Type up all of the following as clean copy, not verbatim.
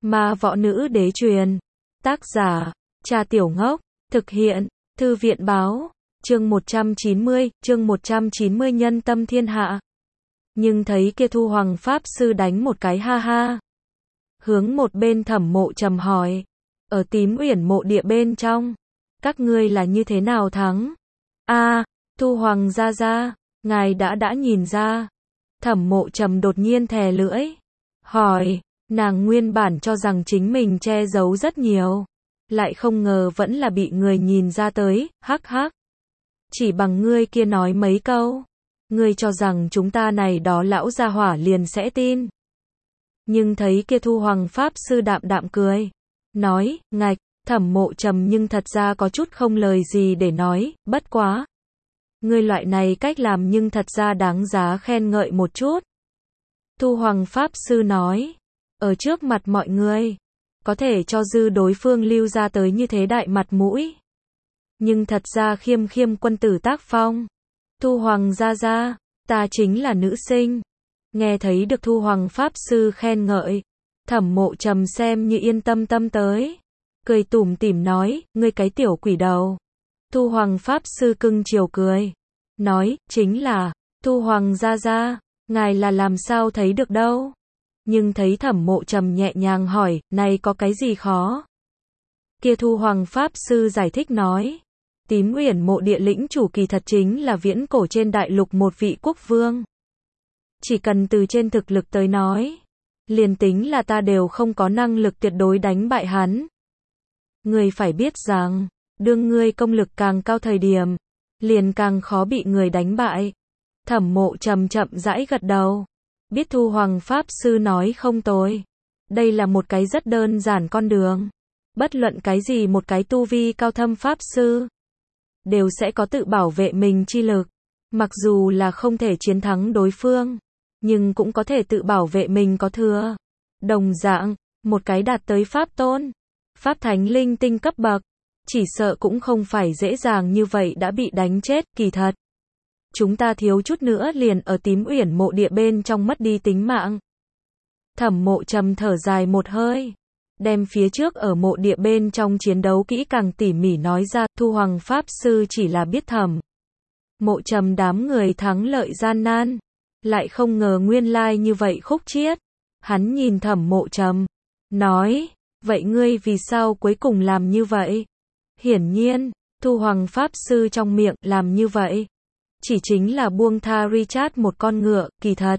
Ma võ nữ đế truyền. Tác giả, Trà Tiểu Ngốc. Thực hiện, Thư viện báo. Chương 190 nhân tâm thiên hạ. Nhưng thấy kia Thu Hoàng Pháp Sư đánh một cái ha ha. Hướng một bên Thẩm Mộ Trầm hỏi. Ở Tím Uyển mộ địa bên trong. Các ngươi là như thế nào thắng? Thu Hoàng gia gia, ngài đã nhìn ra. Thẩm Mộ Trầm đột nhiên thè lưỡi. Hỏi, nàng nguyên bản cho rằng chính mình che giấu rất nhiều. Lại không ngờ vẫn là bị người nhìn ra tới, hắc hắc. Chỉ bằng ngươi kia nói mấy câu. Ngươi cho rằng chúng ta này đó lão gia hỏa liền sẽ tin. Nhưng thấy kia Thu Hoàng Pháp Sư đạm đạm cười. Nói, ngạch, Thẩm Mộ Trầm nhưng thật ra có chút không lời gì để nói, bất quá. Ngươi loại này cách làm nhưng thật ra đáng giá khen ngợi một chút. Thu Hoàng Pháp Sư nói. Ở trước mặt mọi người. Có thể cho dư đối phương lưu ra tới như thế đại mặt mũi. Nhưng thật ra khiêm quân tử tác phong. Thu Hoàng gia gia, ta chính là nữ sinh. Nghe thấy được Thu Hoàng Pháp Sư khen ngợi. Thẩm Mộ Trầm xem như yên tâm tới. Cười tủm tỉm nói, ngươi cái tiểu quỷ đầu. Thu Hoàng Pháp Sư cưng chiều cười. Nói, chính là, Thu Hoàng gia gia, ngài là làm sao thấy được đâu. Nhưng thấy Thẩm Mộ Trầm nhẹ nhàng hỏi, này có cái gì khó? Kia Thu Hoàng Pháp Sư giải thích nói. Tím Uyển mộ địa lĩnh chủ kỳ thật chính là viễn cổ trên đại lục một vị quốc vương. Chỉ cần từ trên thực lực tới nói. Liền tính là ta đều không có năng lực tuyệt đối đánh bại hắn. Ngươi phải biết rằng, đương ngươi công lực càng cao thời điểm, liền càng khó bị người đánh bại. Thẩm Mộ Trầm chậm rãi gật đầu. Biết Thu Hoàng Pháp Sư nói không tồi. Đây là một cái rất đơn giản con đường. Bất luận cái gì một cái tu vi cao thâm Pháp Sư, đều sẽ có tự bảo vệ mình chi lực. Mặc dù là không thể chiến thắng đối phương, nhưng cũng có thể tự bảo vệ mình có thừa. Đồng dạng, một cái đạt tới Pháp Tôn, Pháp Thánh linh tinh cấp bậc, chỉ sợ cũng không phải dễ dàng như vậy đã bị đánh chết, kỳ thật. Chúng ta thiếu chút nữa liền ở Tím Uyển mộ địa bên trong mất đi tính mạng. Thẩm Mộ Trầm thở dài một hơi. Đem phía trước ở mộ địa bên trong chiến đấu kỹ càng tỉ mỉ nói ra. Thu Hoàng Pháp Sư chỉ là biết Thẩm Mộ Trầm đám người thắng lợi gian nan. Lại không ngờ nguyên lai như vậy khúc chiết. Hắn nhìn Thẩm Mộ Trầm. Nói, vậy ngươi vì sao cuối cùng làm như vậy? Hiển nhiên, Thu Hoàng Pháp Sư trong miệng làm như vậy. Chỉ chính là buông tha Richard một con ngựa, kỳ thật.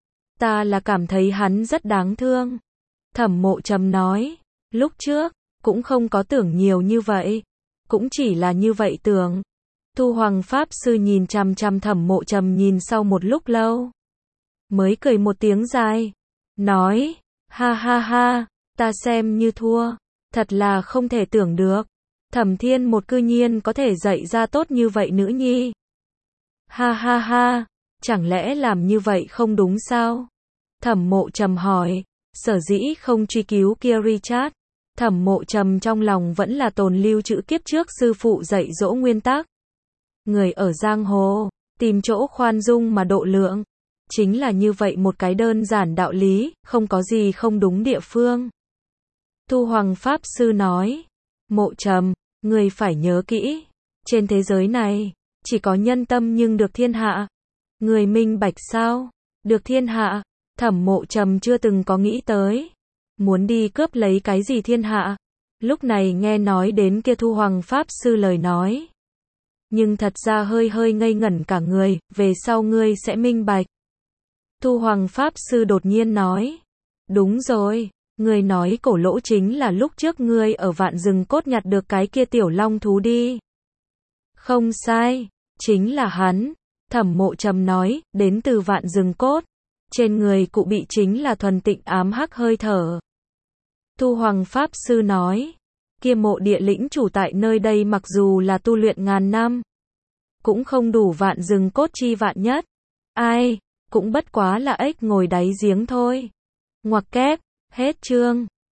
Ta là cảm thấy hắn rất đáng thương. Thẩm Mộ Trầm nói, lúc trước, cũng không có tưởng nhiều như vậy. Cũng chỉ là như vậy tưởng. Thu Hoàng Pháp Sư nhìn chằm chằm Thẩm Mộ Trầm nhìn sau một lúc lâu. Mới cười một tiếng dài. Nói, ha ha ha, ta xem như thua. Thật là không thể tưởng được. Thẩm Thiên một cư nhiên có thể dạy ra tốt như vậy nữ nhi. Ha ha ha, chẳng lẽ làm như vậy không đúng sao? Thẩm Mộ Trầm hỏi, sở dĩ không truy cứu kia Richard. Thẩm Mộ Trầm trong lòng vẫn là tồn lưu chữ kiếp trước sư phụ dạy dỗ nguyên tắc. Người ở giang hồ, tìm chỗ khoan dung mà độ lượng. Chính là như vậy một cái đơn giản đạo lý, không có gì không đúng địa phương. Thu Hoàng Pháp Sư nói, Mộ Trầm, người phải nhớ kỹ. Trên thế giới này, chỉ có nhân tâm nhưng được thiên hạ. Người minh bạch sao? Được thiên hạ. Thẩm Mộ Trầm chưa từng có nghĩ tới. Muốn đi cướp lấy cái gì thiên hạ. Lúc này nghe nói đến kia Thu Hoàng Pháp Sư lời nói. Nhưng thật ra hơi ngây ngẩn cả người, về sau ngươi sẽ minh bạch. Thu Hoàng Pháp Sư đột nhiên nói. Đúng rồi, ngươi nói cổ lỗ chính là lúc trước ngươi ở Vạn Rừng Cốt nhặt được cái kia tiểu long thú đi. Không sai, chính là hắn. Thẩm Mộ Trầm nói, đến từ Vạn Rừng Cốt. Trên người cụ bị chính là thuần tịnh ám hắc hơi thở. Thu Hoàng Pháp Sư nói, kia mộ địa lĩnh chủ tại nơi đây mặc dù là tu luyện ngàn năm, cũng không đủ Vạn Rừng Cốt chi vạn nhất. Ai, cũng bất quá là ếch ngồi đáy giếng thôi. Ngoặc kép, hết chương.